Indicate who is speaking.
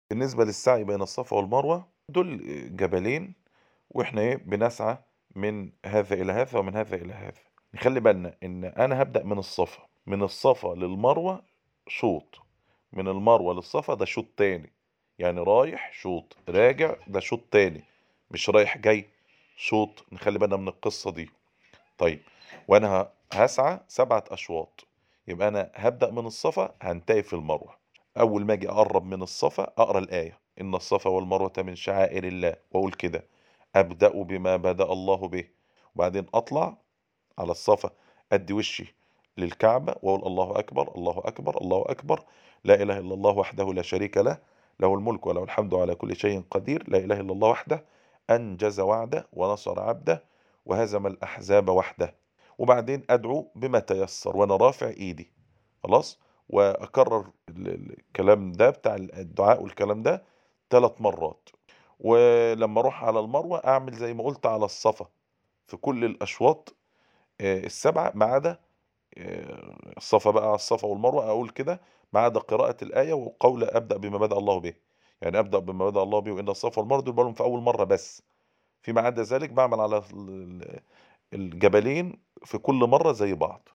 Speaker 1: بالنسبة للسعي بين الصفا والمروة دول جبلين، وإحنا بنسعى من هذا إلى هذا ومن هذا إلى هذا. نخلّي بالنا إن أنا هابدأ من الصفا، من الصفا للمروة شوط، من المروة للصفا ده شوط تاني، يعني رايح شوط، راجع ده شوط تاني، مش رايح جاي شوط. نخلّي بالنا من القصة دي. طيب، وأنا هاسعى 7 أشواط، يبقى أنا هابدأ من الصفا هانتهي في المروة. أول ما آجي أقرّب من الصفا أقرا الآية، إن الصفا والمروة من شعائر الله، وأقول كده، أبدأ بما بدأ الله به، وبعدين أطلع على الصفا أدّي وشّي للكعبة وأقول الله أكبر، الله أكبر، الله أكبر، لا إله إلا الله وحده لا شريك له، له الملك وله الحمد على كل شيء قدير، لا إله إلا الله وحده، أنجز وعده ونصر عبده وهزم الأحزاب وحده. وبعدين أدعو بما تيسّر وأنا رافع إيدي، خلاص، وأكرّر الكلام ده بتاع الدعاء والكلام ده 3 مرّات. ولمّا أروح على المروة أعمل زي ما قُلت على الصفا في كل الأشواط ال7 ما عدا الصفا بقى، على الصفا والمروة أقول كده، ما عدا قراءة الآية وقول أبدأ بما بدأ الله به. يعني أبدأ بما بدأ الله به وإن الصفا والمروة دول باقولهم في أول مرّة بس، فيما عدا ذلك باعمل على الجبلين في كل مرّة زي بعض.